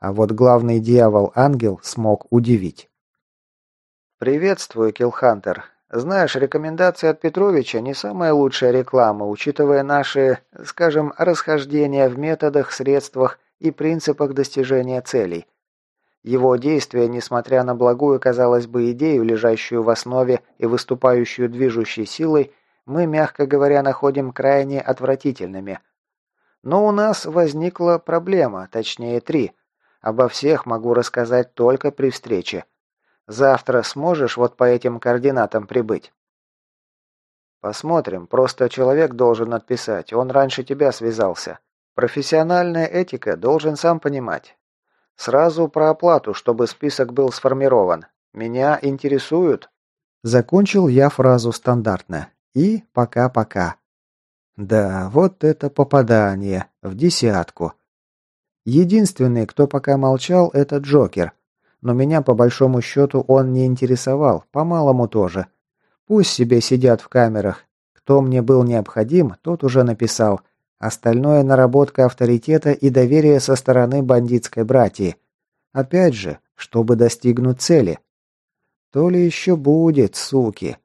А вот главный дьявол-ангел смог удивить. «Приветствую, Киллхантер. Знаешь, рекомендации от Петровича не самая лучшая реклама, учитывая наши, скажем, расхождения в методах, средствах и принципах достижения целей. Его действия, несмотря на благую, казалось бы, идею, лежащую в основе и выступающую движущей силой, мы, мягко говоря, находим крайне отвратительными. Но у нас возникла проблема, точнее 3. Обо всех могу рассказать только при встрече. Завтра сможешь вот по этим координатам прибыть?» «Посмотрим, просто человек должен отписать, он раньше тебя связался. Профессиональная этика, должен сам понимать. Сразу про оплату, чтобы список был сформирован. Меня интересуют...» Закончил я фразу стандартно. И пока-пока. Да, вот это попадание. В десятку. Единственный, кто пока молчал, это Джокер. Но меня, по большому счету, он не интересовал, по-малому тоже. Пусть себе сидят в камерах. Кто мне был необходим, тот уже написал. Остальное наработка авторитета и доверия со стороны бандитской братьи. Опять же, чтобы достигнуть цели. То ли еще будет, суки.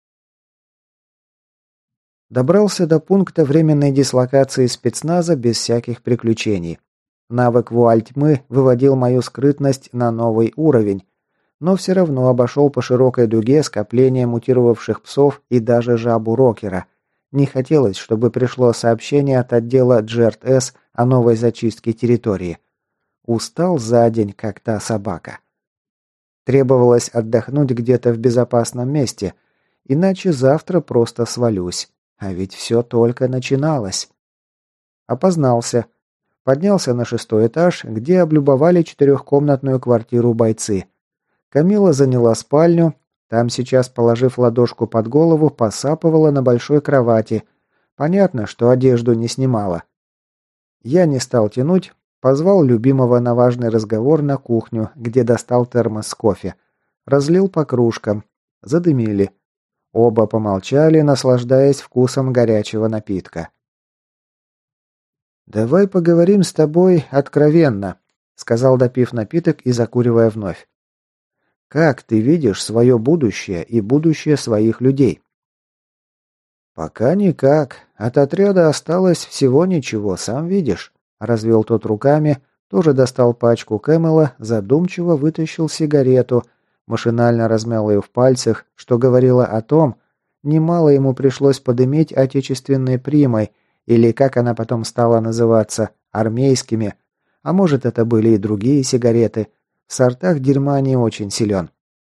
Добрался до пункта временной дислокации спецназа без всяких приключений. Навык вуаль тьмы выводил мою скрытность на новый уровень, но все равно обошел по широкой дуге скопление мутировавших псов и даже жабу Рокера. Не хотелось, чтобы пришло сообщение от отдела Джерт-С о новой зачистке территории. Устал за день, как та собака. Требовалось отдохнуть где-то в безопасном месте, иначе завтра просто свалюсь. А ведь все только начиналось. Опознался. Поднялся на 6-й этаж, где облюбовали 4-комнатную квартиру бойцы. Камила заняла спальню. Там сейчас, положив ладошку под голову, посапывала на большой кровати. Понятно, что одежду не снимала. Я не стал тянуть, позвал любимого на важный разговор на кухню, где достал термос с кофе. Разлил по кружкам. Задымили. Оба помолчали, наслаждаясь вкусом горячего напитка. «Давай поговорим с тобой откровенно», — сказал, допив напиток и закуривая вновь. «Как ты видишь свое будущее и будущее своих людей?» «Пока никак. От отряда осталось всего ничего, сам видишь», — развел тот руками, тоже достал пачку Кэмела, задумчиво вытащил сигарету, машинально размял ее в пальцах, что говорило о том, немало ему пришлось подымить отечественной примой, или, как она потом стала называться, армейскими, а может, это были и другие сигареты. В сортах дерьма не очень силен.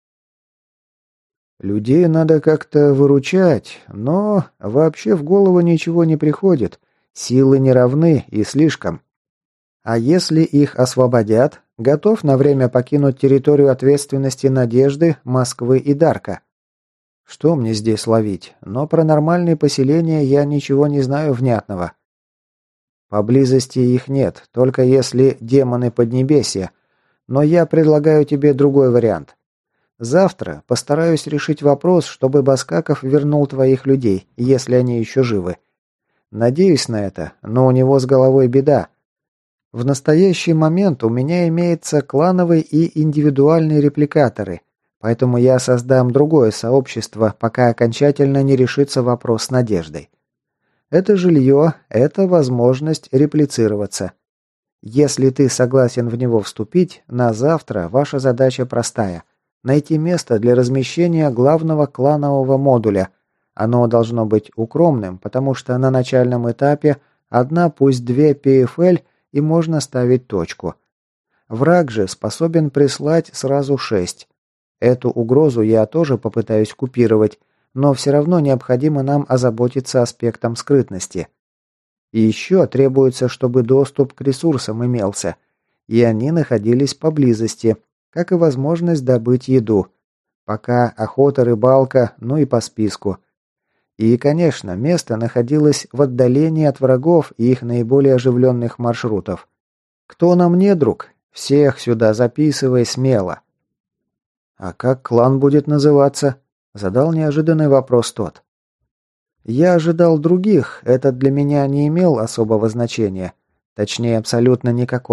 Людей надо как-то выручать, но вообще в голову ничего не приходит. Силы не равны и слишком. А если их освободят, готов на время покинуть территорию ответственности Надежды, Москвы и Дарка. Что мне здесь ловить? Но про нормальные поселения я ничего не знаю внятного. Поблизости их нет, только если демоны Поднебесья. Но я предлагаю тебе другой вариант. Завтра постараюсь решить вопрос, чтобы Баскаков вернул твоих людей, если они еще живы. Надеюсь на это, но у него с головой беда. В настоящий момент у меня имеются клановые и индивидуальные репликаторы, поэтому я создам другое сообщество, пока окончательно не решится вопрос с Надеждой. Это жилье, это возможность реплицироваться. Если ты согласен в него вступить, на завтра ваша задача простая – найти место для размещения главного кланового модуля. Оно должно быть укромным, потому что на начальном этапе одна, пусть две ПФЛ и можно ставить точку. Враг же способен прислать сразу 6. Эту угрозу я тоже попытаюсь купировать, но все равно необходимо нам озаботиться аспектом скрытности. И еще требуется, чтобы доступ к ресурсам имелся, и они находились поблизости, как и возможность добыть еду. Пока охота, рыбалка, ну и по списку. И, конечно, место находилось в отдалении от врагов и их наиболее оживленных маршрутов. Кто нам не друг? Всех сюда записывай смело. «А как клан будет называться?» – задал неожиданный вопрос тот. Я ожидал других, этот для меня не имел особого значения. Точнее, абсолютно никакого.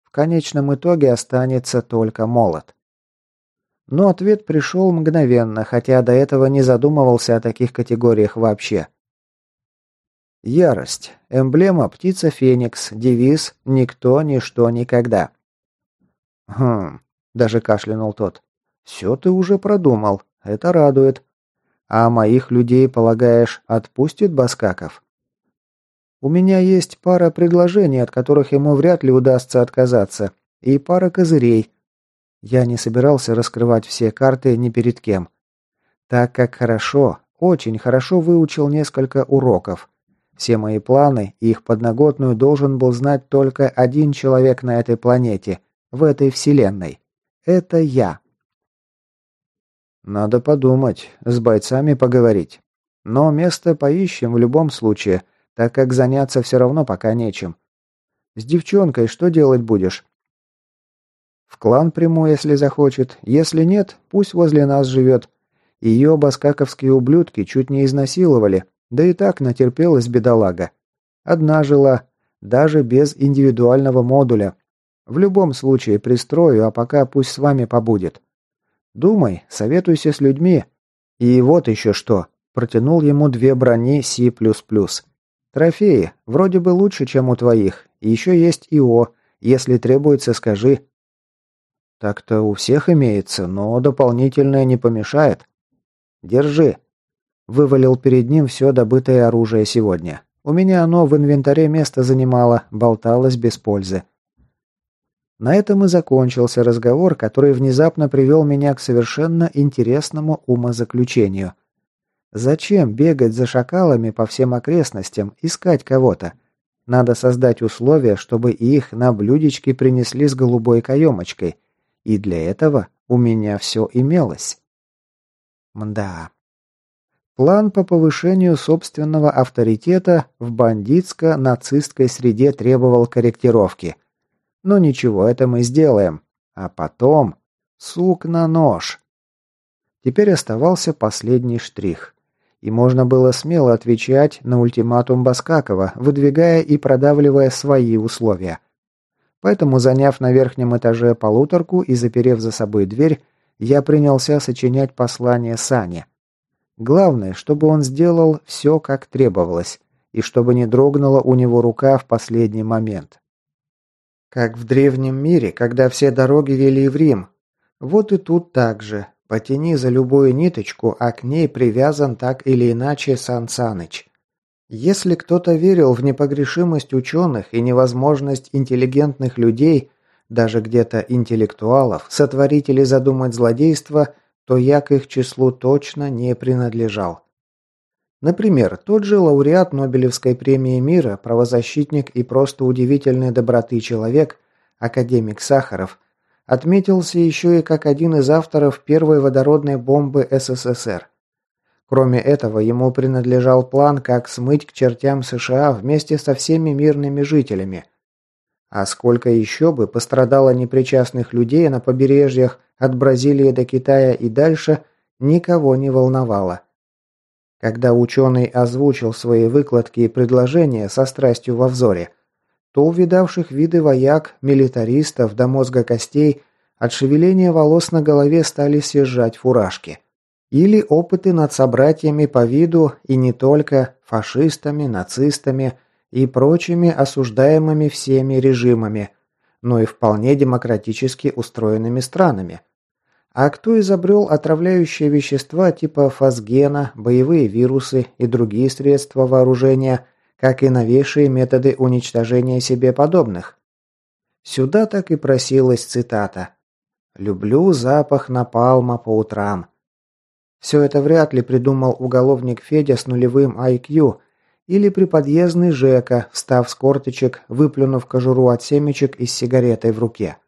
В конечном итоге останется только молот. Но ответ пришел мгновенно, хотя до этого не задумывался о таких категориях вообще. Ярость. Эмблема птица Феникс. Девиз «Никто, ничто, никогда». Даже кашлянул тот. «Все ты уже продумал. Это радует. А моих людей, полагаешь, отпустит Баскаков?» «У меня есть пара предложений, от которых ему вряд ли удастся отказаться, и пара козырей». Я не собирался раскрывать все карты ни перед кем. Так как хорошо, очень хорошо выучил несколько уроков. Все мои планы и их подноготную должен был знать только один человек на этой планете, в этой вселенной. Это я. Надо подумать, с бойцами поговорить. Но место поищем в любом случае, так как заняться все равно пока нечем. С девчонкой что делать будешь? В клан приму, если захочет. Если нет, пусть возле нас живет. Ее баскаковские ублюдки чуть не изнасиловали, да и так натерпелась бедолага. Одна жила, даже без индивидуального модуля. В любом случае пристрою, а пока пусть с вами побудет. Думай, советуйся с людьми. И вот еще что. Протянул ему 2 брони C++. Трофеи, вроде бы лучше, чем у твоих. И еще есть ИО. Если требуется, скажи. Так-то у всех имеется, но дополнительное не помешает. Держи. Вывалил перед ним все добытое оружие сегодня. У меня оно в инвентаре место занимало, болталось без пользы. На этом и закончился разговор, который внезапно привел меня к совершенно интересному умозаключению. Зачем бегать за шакалами по всем окрестностям, искать кого-то? Надо создать условия, чтобы их на блюдечке принесли с голубой каемочкой. И для этого у меня все имелось. Мда. План по повышению собственного авторитета в бандитско-нацистской среде требовал корректировки. Но ничего, это мы сделаем. А потом... Сук на нож. Теперь оставался последний штрих. И можно было смело отвечать на ультиматум Баскакова, выдвигая и продавливая свои условия. Поэтому, заняв на верхнем этаже полуторку и заперев за собой дверь, я принялся сочинять послание Сане. Главное, чтобы он сделал все, как требовалось, и чтобы не дрогнула у него рука в последний момент. Как в древнем мире, когда все дороги вели в Рим. Вот и тут так же. Потяни за любую ниточку, а к ней привязан так или иначе Сан Саныч. Если кто-то верил в непогрешимость ученых и невозможность интеллигентных людей, даже где-то интеллектуалов, сотворить или задумать злодейство, то я к их числу точно не принадлежал. Например, тот же лауреат Нобелевской премии мира, правозащитник и просто удивительной доброты человек, академик Сахаров, отметился еще и как один из авторов первой водородной бомбы СССР. Кроме этого, ему принадлежал план, как смыть к чертям США вместе со всеми мирными жителями. А сколько еще бы пострадало непричастных людей на побережьях от Бразилии до Китая и дальше, никого не волновало. Когда ученый озвучил свои выкладки и предложения со страстью во взоре, то увидавших виды вояк, милитаристов до мозга костей от шевеления волос на голове стали съезжать фуражки. Или опыты над собратьями по виду и не только фашистами, нацистами и прочими осуждаемыми всеми режимами, но и вполне демократически устроенными странами. А кто изобрел отравляющие вещества типа фосгена, боевые вирусы и другие средства вооружения, как и новейшие методы уничтожения себе подобных? Сюда так и просилась цитата: «Люблю запах напалма по утрам». Все это вряд ли придумал уголовник Федя с нулевым IQ или приподъездный Жека, встав с корточек, выплюнув кожуру от семечек и с сигаретой в руке.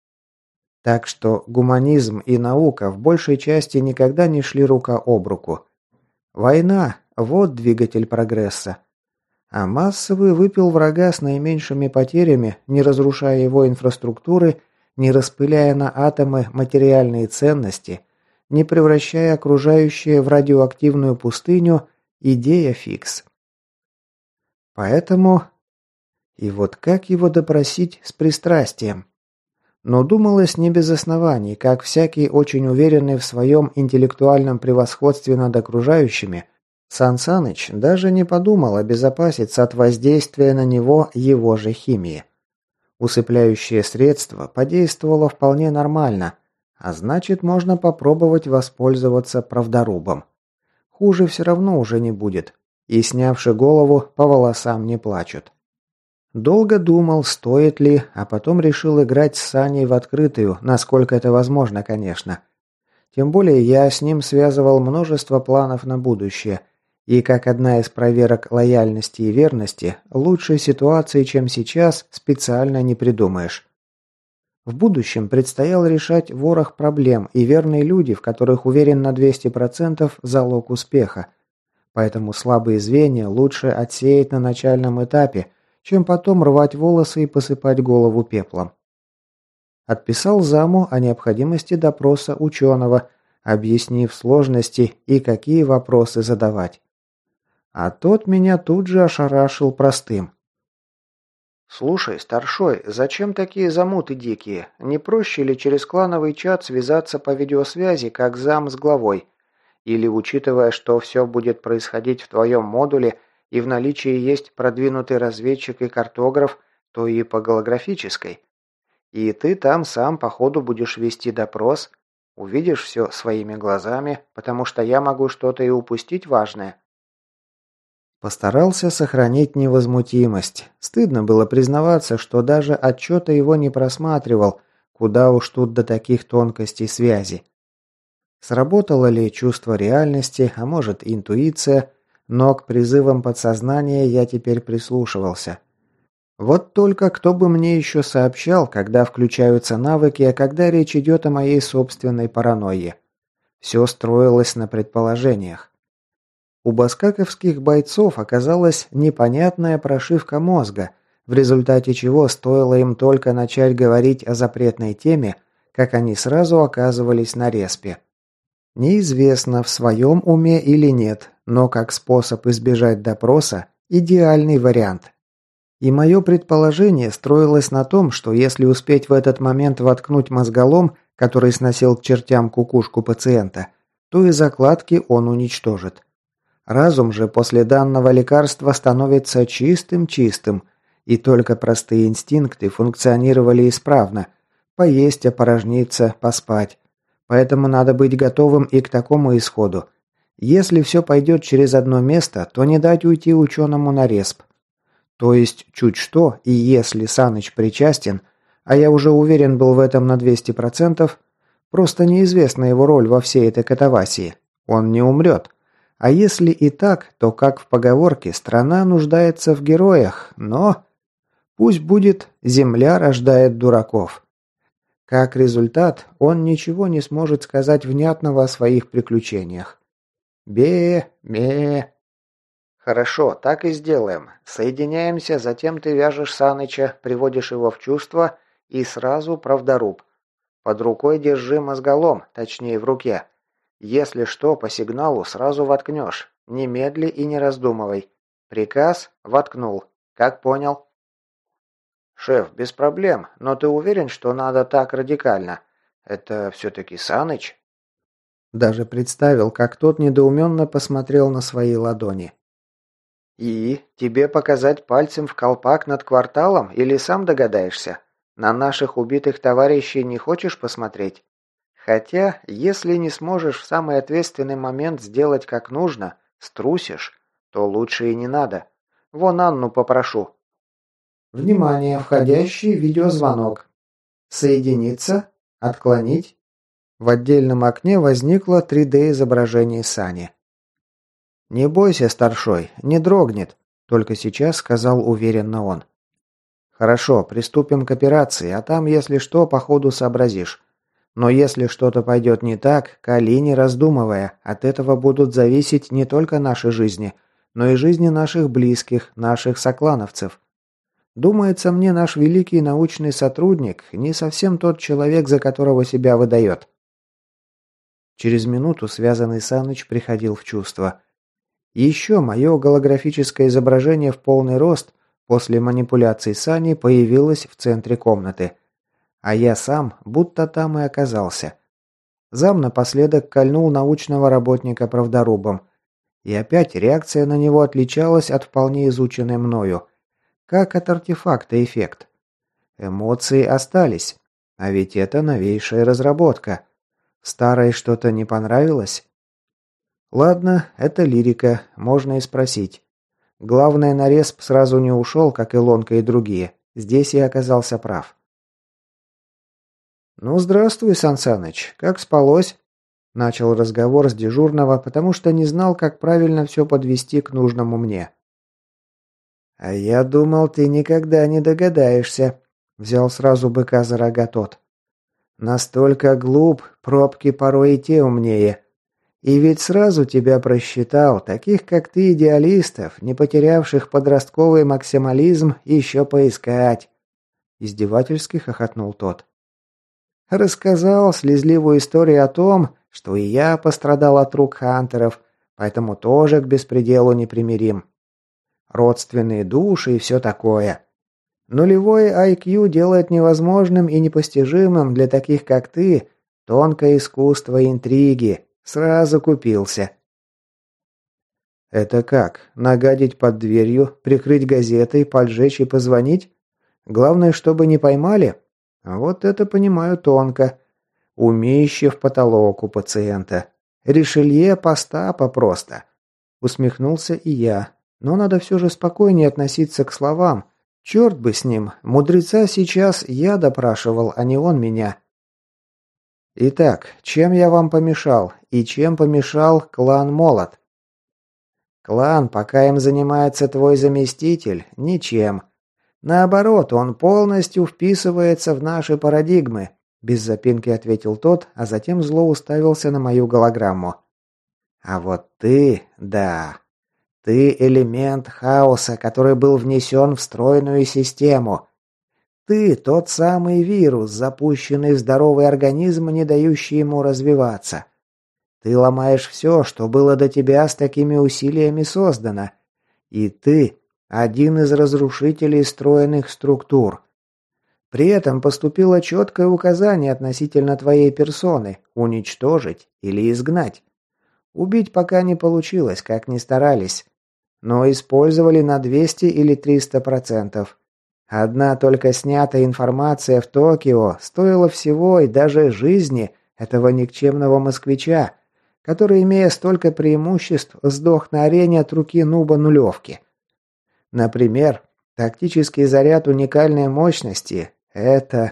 Так что гуманизм и наука в большей части никогда не шли рука об руку. Война – вот двигатель прогресса. А массовый выпил врага с наименьшими потерями, не разрушая его инфраструктуры, не распыляя на атомы материальные ценности, не превращая окружающее в радиоактивную пустыню, идея фикс. Поэтому... И вот как его допросить с пристрастием? Но думалось не без оснований, как всякий очень уверенный в своем интеллектуальном превосходстве над окружающими, Сан Саныч даже не подумал обезопаситься от воздействия на него его же химии. Усыпляющее средство подействовало вполне нормально, а значит, можно попробовать воспользоваться правдорубом. Хуже все равно уже не будет, и, снявши голову, по волосам не плачут. Долго думал, стоит ли, а потом решил играть с Саней в открытую, насколько это возможно, конечно. Тем более я с ним связывал множество планов на будущее, и как одна из проверок лояльности и верности, лучшей ситуации, чем сейчас, специально не придумаешь. В будущем предстояло решать ворох проблем, и верные люди, в которых уверен на 200% залог успеха. Поэтому слабые звенья лучше отсеять на начальном этапе, чем потом рвать волосы и посыпать голову пеплом. Отписал заму о необходимости допроса ученого, объяснив сложности и какие вопросы задавать. А тот меня тут же ошарашил простым. «Слушай, старшой, зачем такие замуты дикие? Не проще ли через клановый чат связаться по видеосвязи, как зам с главой? Или, учитывая, что все будет происходить в твоем модуле, и в наличии есть продвинутый разведчик и картограф, то и по голографической. И ты там сам по ходу будешь вести допрос, увидишь все своими глазами, потому что я могу что-то и упустить важное». Постарался сохранить невозмутимость. Стыдно было признаваться, что даже отчета его не просматривал, куда уж тут до таких тонкостей связи. Сработало ли чувство реальности, а может интуиция, но к призывам подсознания я теперь прислушивался. Вот только кто бы мне еще сообщал, когда включаются навыки, а когда речь идет о моей собственной паранойе. Все строилось на предположениях. У баскаковских бойцов оказалась непонятная прошивка мозга, в результате чего стоило им только начать говорить о запретной теме, как они сразу оказывались на респе. Неизвестно, в своем уме или нет, но как способ избежать допроса – идеальный вариант. И мое предположение строилось на том, что если успеть в этот момент воткнуть мозголом, который сносил к чертям кукушку пациента, то и закладки он уничтожит. Разум же после данного лекарства становится чистым-чистым, и только простые инстинкты функционировали исправно – поесть, опорожниться, поспать. Поэтому надо быть готовым и к такому исходу. Если все пойдет через одно место, то не дать уйти ученому на респ. То есть, чуть что, и если Саныч причастен, а я уже уверен был в этом на 200%, просто неизвестна его роль во всей этой катавасии. Он не умрет. А если и так, то, как в поговорке, страна нуждается в героях, но... Пусть будет «земля рождает дураков». Как результат, он ничего не сможет сказать внятного о своих приключениях. Бе-ме. Хорошо, так и сделаем. Соединяемся, затем ты вяжешь Саныча, приводишь его в чувство и сразу правдоруб. Под рукой держи мозголом, точнее в руке. Если что, по сигналу сразу воткнешь. Немедли и не раздумывай. Приказ воткнул. Как понял? «Шеф, без проблем, но ты уверен, что надо так радикально? Это все-таки Саныч?» Даже представил, как тот недоуменно посмотрел на свои ладони. «И? Тебе показать пальцем в колпак над кварталом или сам догадаешься? На наших убитых товарищей не хочешь посмотреть? Хотя, если не сможешь в самый ответственный момент сделать как нужно, струсишь, то лучше и не надо. Вон Анну попрошу». Внимание, входящий видеозвонок. Соединиться? Отклонить? В отдельном окне возникло 3D-изображение Сани. «Не бойся, старшой, не дрогнет», – только сейчас сказал уверенно он. «Хорошо, приступим к операции, а там, если что, по ходу сообразишь. Но если что-то пойдет не так, кали не раздумывая, от этого будут зависеть не только наши жизни, но и жизни наших близких, наших соклановцев. Думается мне, наш великий научный сотрудник не совсем тот человек, за которого себя выдает». Через минуту связанный Саныч приходил в чувство. И еще мое голографическое изображение в полный рост после манипуляций Сани появилось в центре комнаты. А я сам будто там и оказался. Зам напоследок кольнул научного работника правдорубом. И опять реакция на него отличалась от вполне изученной мною. Как от артефакта эффект. Эмоции остались. А ведь это новейшая разработка. Старой что-то не понравилось? Ладно, это лирика, можно и спросить. Главное, на респ сразу не ушел, как Илонка и другие. Здесь я оказался прав. «Ну, здравствуй, Сан Саныч. Как спалось?» Начал разговор с дежурного, потому что не знал, как правильно все подвести к нужному мне. «А я думал, ты никогда не догадаешься», — взял сразу быка за рога тот. «Настолько глуп, пробки порой и те умнее. И ведь сразу тебя просчитал, таких как ты, идеалистов, не потерявших подростковый максимализм, еще поискать». Издевательски хохотнул тот. Рассказал слезливую историю о том, что и я пострадал от рук хантеров, поэтому тоже к беспределу непримирим. Родственные души и все такое. Нулевой IQ делает невозможным и непостижимым для таких, как ты, тонкое искусство интриги. Сразу купился. Это как? Нагадить под дверью, прикрыть газетой, поджечь и позвонить? Главное, чтобы не поймали? Вот это понимаю тонко. Умеющий в потолок у пациента. Ришелье Постапа просто. Усмехнулся и я. Но надо все же спокойнее относиться к словам. Черт бы с ним. Мудреца сейчас я допрашивал, а не он меня. Итак, чем я вам помешал? И чем помешал клан Молот? Клан, пока им занимается твой заместитель, ничем. Наоборот, он полностью вписывается в наши парадигмы, без запинки ответил тот, а затем зло уставился на мою голограмму. А вот ты, да. Ты элемент хаоса, который был внесен в стройную систему. Ты тот самый вирус, запущенный в здоровый организм, не дающий ему развиваться. Ты ломаешь все, что было до тебя с такими усилиями создано. И ты один из разрушителей стройных структур. При этом поступило четкое указание относительно твоей персоны – уничтожить или изгнать. Убить пока не получилось, как ни старались. Но использовали на 200 или 300%. Одна только снятая информация в Токио стоила всего и даже жизни этого никчемного москвича, который, имея столько преимуществ, сдох на арене от руки нуба-нулевки. Например, тактический заряд уникальной мощности – это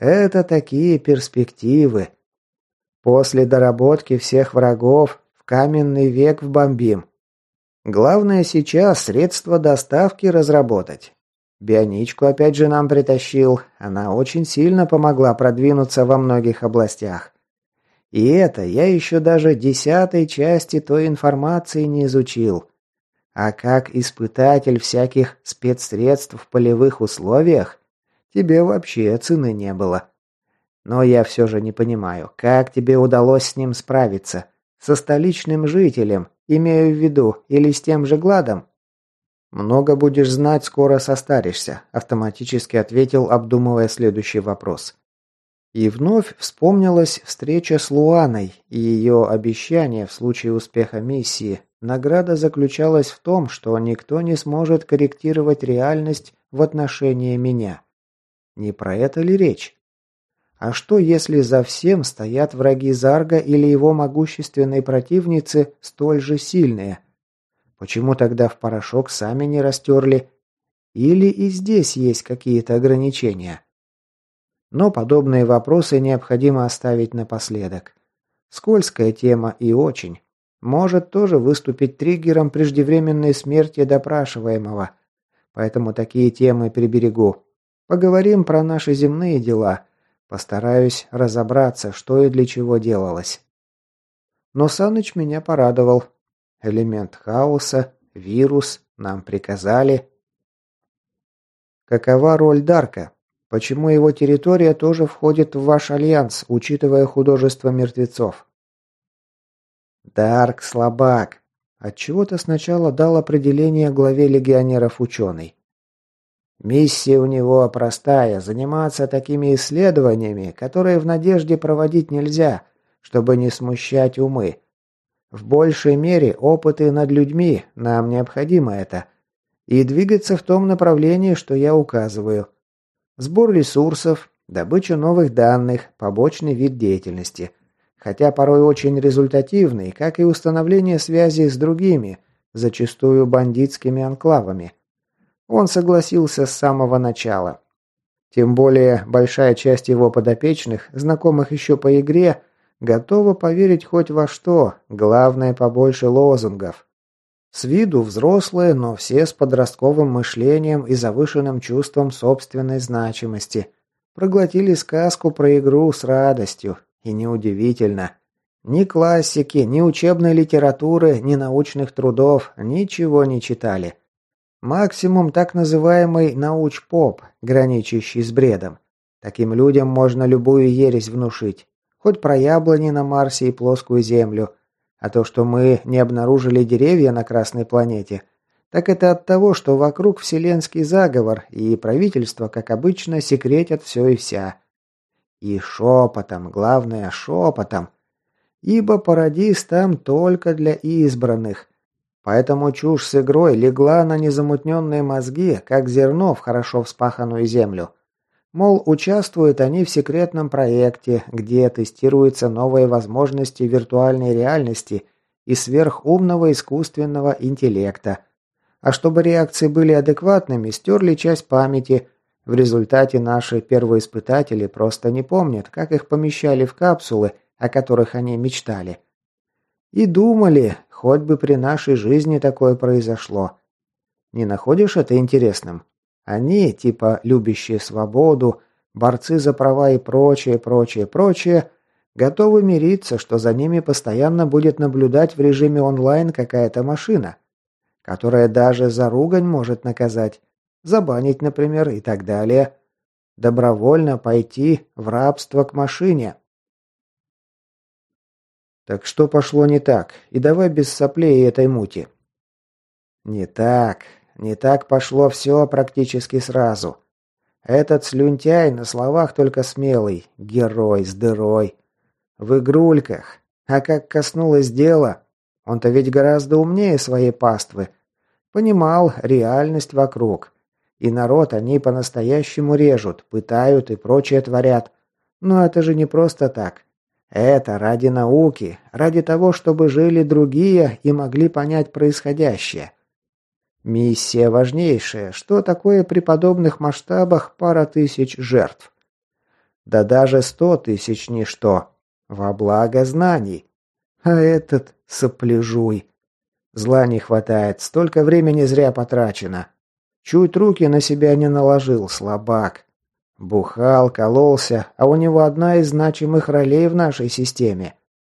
такие перспективы. После доработки всех врагов в каменный век вбомбим. Главное сейчас средства доставки разработать. Бионичку опять же нам притащил, она очень сильно помогла продвинуться во многих областях. И это я еще даже 10-й части той информации не изучил. А как испытатель всяких спецсредств в полевых условиях, тебе вообще цены не было. Но я все же не понимаю, как тебе удалось с ним справиться? Со столичным жителем, имею в виду, или с тем же Гладом? Много будешь знать, скоро состаришься, автоматически ответил, обдумывая следующий вопрос. И вновь вспомнилась встреча с Луаной и ее обещание в случае успеха миссии. Награда заключалась в том, что никто не сможет корректировать реальность в отношении меня. Не про это ли речь? А что, если за всем стоят враги Зарга или его могущественные противницы столь же сильные? Почему тогда в порошок сами не растерли? Или и здесь есть какие-то ограничения? Но подобные вопросы необходимо оставить напоследок. Скользкая тема и очень. Может тоже выступить триггером преждевременной смерти допрашиваемого. Поэтому такие темы приберегу. Поговорим про наши земные дела. Постараюсь разобраться, что и для чего делалось. Но Саныч меня порадовал. Элемент хаоса, вирус, нам приказали. Какова роль Дарка? Почему его территория тоже входит в ваш альянс, учитывая художество мертвецов? Дарк слабак. Отчего-то сначала дал определение главе легионеров ученый. Миссия у него простая – заниматься такими исследованиями, которые в надежде проводить нельзя, чтобы не смущать умы. В большей мере опыты над людьми, нам необходимо это. И двигаться в том направлении, что я указываю. Сбор ресурсов, добыча новых данных, побочный вид деятельности. Хотя порой очень результативный, как и установление связи с другими, зачастую бандитскими анклавами. Он согласился с самого начала. Тем более, большая часть его подопечных, знакомых еще по игре, готова поверить хоть во что, главное побольше лозунгов. С виду взрослые, но все с подростковым мышлением и завышенным чувством собственной значимости. Проглотили сказку про игру с радостью. И неудивительно. Ни классики, ни учебной литературы, ни научных трудов, ничего не читали. Максимум так называемый науч-поп, граничащий с бредом. Таким людям можно любую ересь внушить. Хоть про яблони на Марсе и плоскую Землю. А то, что мы не обнаружили деревья на Красной планете, так это от того, что вокруг вселенский заговор, и правительство, как обычно, секретят все и вся. И шепотом, главное шепотом. Ибо парадиз там только для избранных. Поэтому чушь с игрой легла на незамутненные мозги, как зерно в хорошо вспаханную землю. Мол, участвуют они в секретном проекте, где тестируются новые возможности виртуальной реальности и сверхумного искусственного интеллекта. А чтобы реакции были адекватными, стерли часть памяти. В результате наши первоиспытатели просто не помнят, как их помещали в капсулы, о которых они мечтали. И думали, хоть бы при нашей жизни такое произошло. Не находишь это интересным? Они, типа любящие свободу, борцы за права и прочее, готовы мириться, что за ними постоянно будет наблюдать в режиме онлайн какая-то машина, которая даже за ругань может наказать, забанить, например, и так далее. Добровольно пойти в рабство к машине. Так что пошло не так? И давай без соплей и этой мути. Не так пошло все практически сразу. Этот слюнтяй на словах только смелый, герой с дырой. В игрульках. А как коснулось дела, он-то ведь гораздо умнее своей паствы. Понимал реальность вокруг. И народ они по-настоящему режут, пытают и прочее творят. Но это же не просто так. Это ради науки, ради того, чтобы жили другие и могли понять происходящее. Миссия важнейшая, что такое при подобных масштабах пара тысяч жертв. Да даже 100 тысяч ничто. Во благо знаний. А этот сопляжуй. Зла не хватает, столько времени зря потрачено. Чуть руки на себя не наложил, слабак. Бухал, кололся, а у него одна из значимых ролей в нашей системе.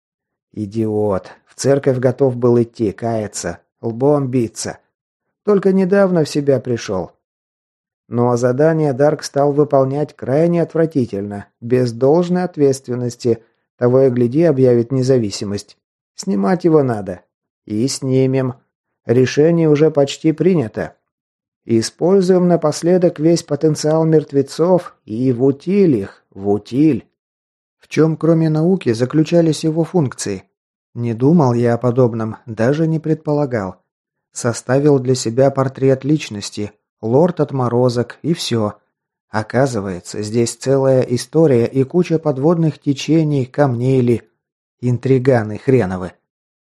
Идиот. В церковь готов был идти, каяться, лбом биться. Только недавно в себя пришел. Но задание Дарк стал выполнять крайне отвратительно, без должной ответственности. Того и гляди, объявит независимость. Снимать его надо. И снимем. Решение уже почти принято. Используем напоследок весь потенциал мертвецов и в утиль их, в утиль. В чем, кроме науки, заключались его функции? Не думал я о подобном, даже не предполагал. Составил для себя портрет личности, лорд отморозок и все. Оказывается, здесь целая история и куча подводных течений, камней ли. Интриганы хреновы.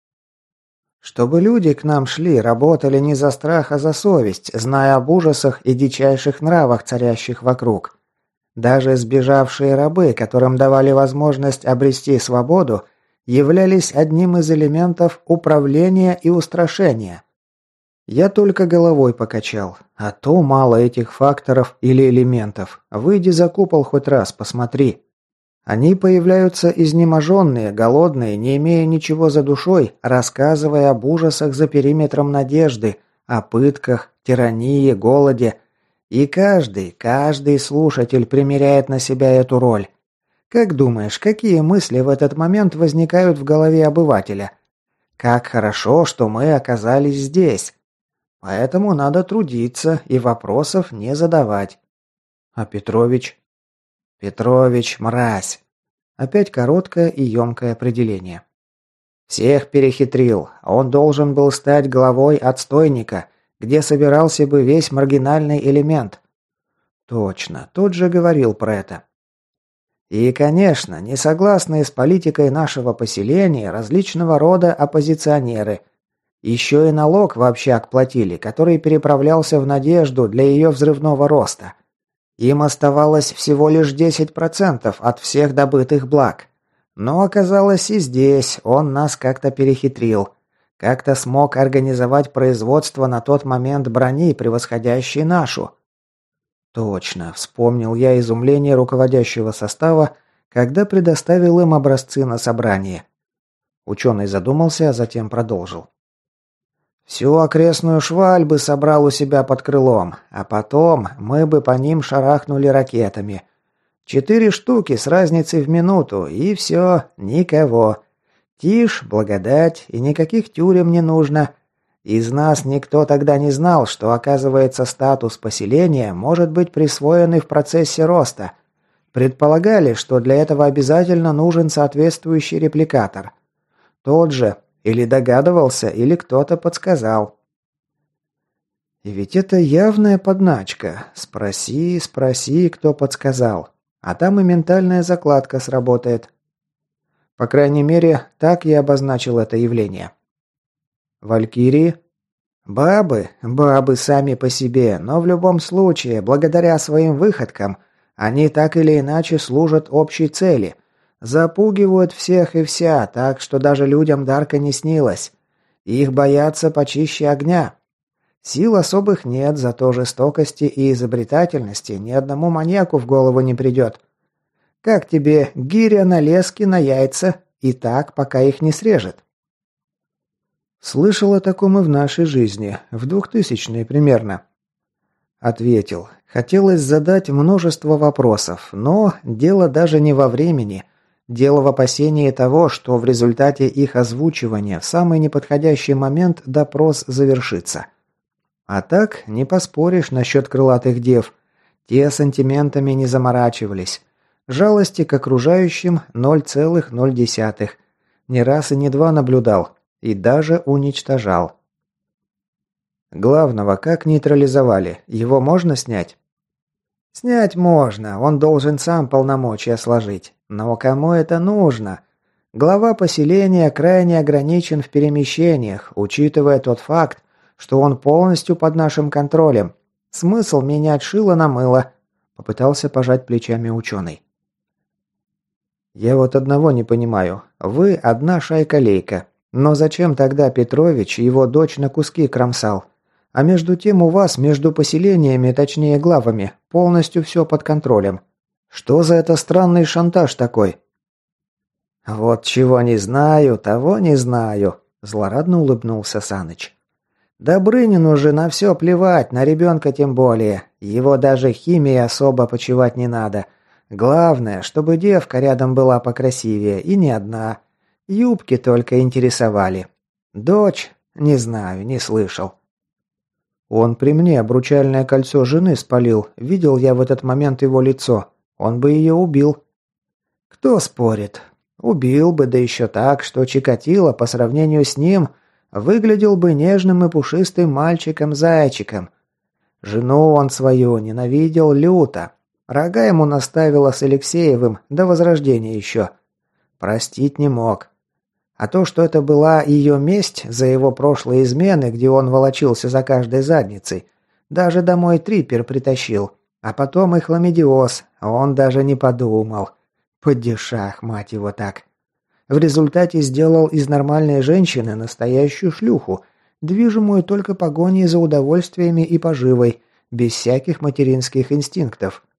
Чтобы люди к нам шли, работали не за страх, а за совесть, зная об ужасах и дичайших нравах, царящих вокруг. Даже сбежавшие рабы, которым давали возможность обрести свободу, являлись одним из элементов управления и устрашения. Я только головой покачал, а то мало этих факторов или элементов. Выйди за купол хоть раз, посмотри. Они появляются изнеможенные, голодные, не имея ничего за душой, рассказывая об ужасах за периметром надежды, о пытках, тирании, голоде. И каждый слушатель примеряет на себя эту роль. Как думаешь, какие мысли в этот момент возникают в голове обывателя? Как хорошо, что мы оказались здесь. Поэтому надо трудиться и вопросов не задавать. А Петрович? Петрович – мразь. Опять короткое и емкое определение. Всех перехитрил. Он должен был стать главой отстойника, где собирался бы весь маргинальный элемент. Точно, тот же говорил про это. И, конечно, не согласные с политикой нашего поселения различного рода оппозиционеры. Еще и налог в общак платили, который переправлялся в Надежду для ее взрывного роста. Им оставалось всего лишь 10% от всех добытых благ. Но оказалось и здесь он нас как-то перехитрил. Как-то смог организовать производство на тот момент брони, превосходящей нашу. Точно, вспомнил я изумление руководящего состава, когда предоставил им образцы на собрание. Ученый задумался, а затем продолжил. Всю окрестную шваль бы собрал у себя под крылом, а потом мы бы по ним шарахнули ракетами. 4 штуки с разницей в минуту, и все, никого. Тишь, благодать, и никаких тюрем не нужно. Из нас никто тогда не знал, что, оказывается, статус поселения может быть присвоен и в процессе роста. Предполагали, что для этого обязательно нужен соответствующий репликатор. Тот же, или догадывался, или кто-то подсказал. И ведь это явная подначка. Спроси, кто подсказал. А там и ментальная закладка сработает. По крайней мере, так я обозначил это явление. Валькирии? Бабы сами по себе, но в любом случае, благодаря своим выходкам, они так или иначе служат общей цели. Запугивают всех и вся, так что даже людям Дарка не снилось. Их боятся почище огня. Сил особых нет, зато жестокости и изобретательности ни одному маньяку в голову не придет. Как тебе гиря на леске на яйца, и так, пока их не срежет? Слышал о таком и в нашей жизни, в 2000-е примерно. Ответил. Хотелось задать множество вопросов, но дело даже не во времени. Дело в опасении того, что в результате их озвучивания в самый неподходящий момент допрос завершится. А так, не поспоришь насчет крылатых дев. Те сантиментами не заморачивались. Жалости к окружающим 0,0. Не раз и не два наблюдал. И даже уничтожал. Главного как нейтрализовали? Его можно снять? Снять можно, он должен сам полномочия сложить. Но кому это нужно? Глава поселения крайне ограничен в перемещениях, учитывая тот факт, что он полностью под нашим контролем. Смысл менять шило на мыло? Попытался пожать плечами ученый. Я вот одного не понимаю. Вы одна шайка-лейка. Но зачем тогда Петрович его дочь на куски кромсал? А между тем у вас, между поселениями, точнее главами, полностью все под контролем. Что за это странный шантаж такой? Вот чего не знаю, того не знаю, злорадно улыбнулся Саныч. Добрынину же на все плевать, на ребенка тем более. Его даже химией особо почивать не надо. Главное, чтобы девка рядом была покрасивее, и не одна. Юбки только интересовали. Дочь? Не знаю, не слышал. Он при мне обручальное кольцо жены спалил. Видел я в этот момент его лицо. Он бы ее убил. Кто спорит? Убил бы, да еще так, что Чикатило по сравнению с ним выглядел бы нежным и пушистым мальчиком-зайчиком. Жену он свою ненавидел люто. Рога ему наставила с Алексеевым до Возрождения еще. Простить не мог. А то, что это была ее месть за его прошлые измены, где он волочился за каждой задницей, даже домой трипер притащил. А потом и хламидиоз, он даже не подумал. Падишах, мать его так. В результате сделал из нормальной женщины настоящую шлюху, движимую только погоней за удовольствиями и поживой, без всяких материнских инстинктов.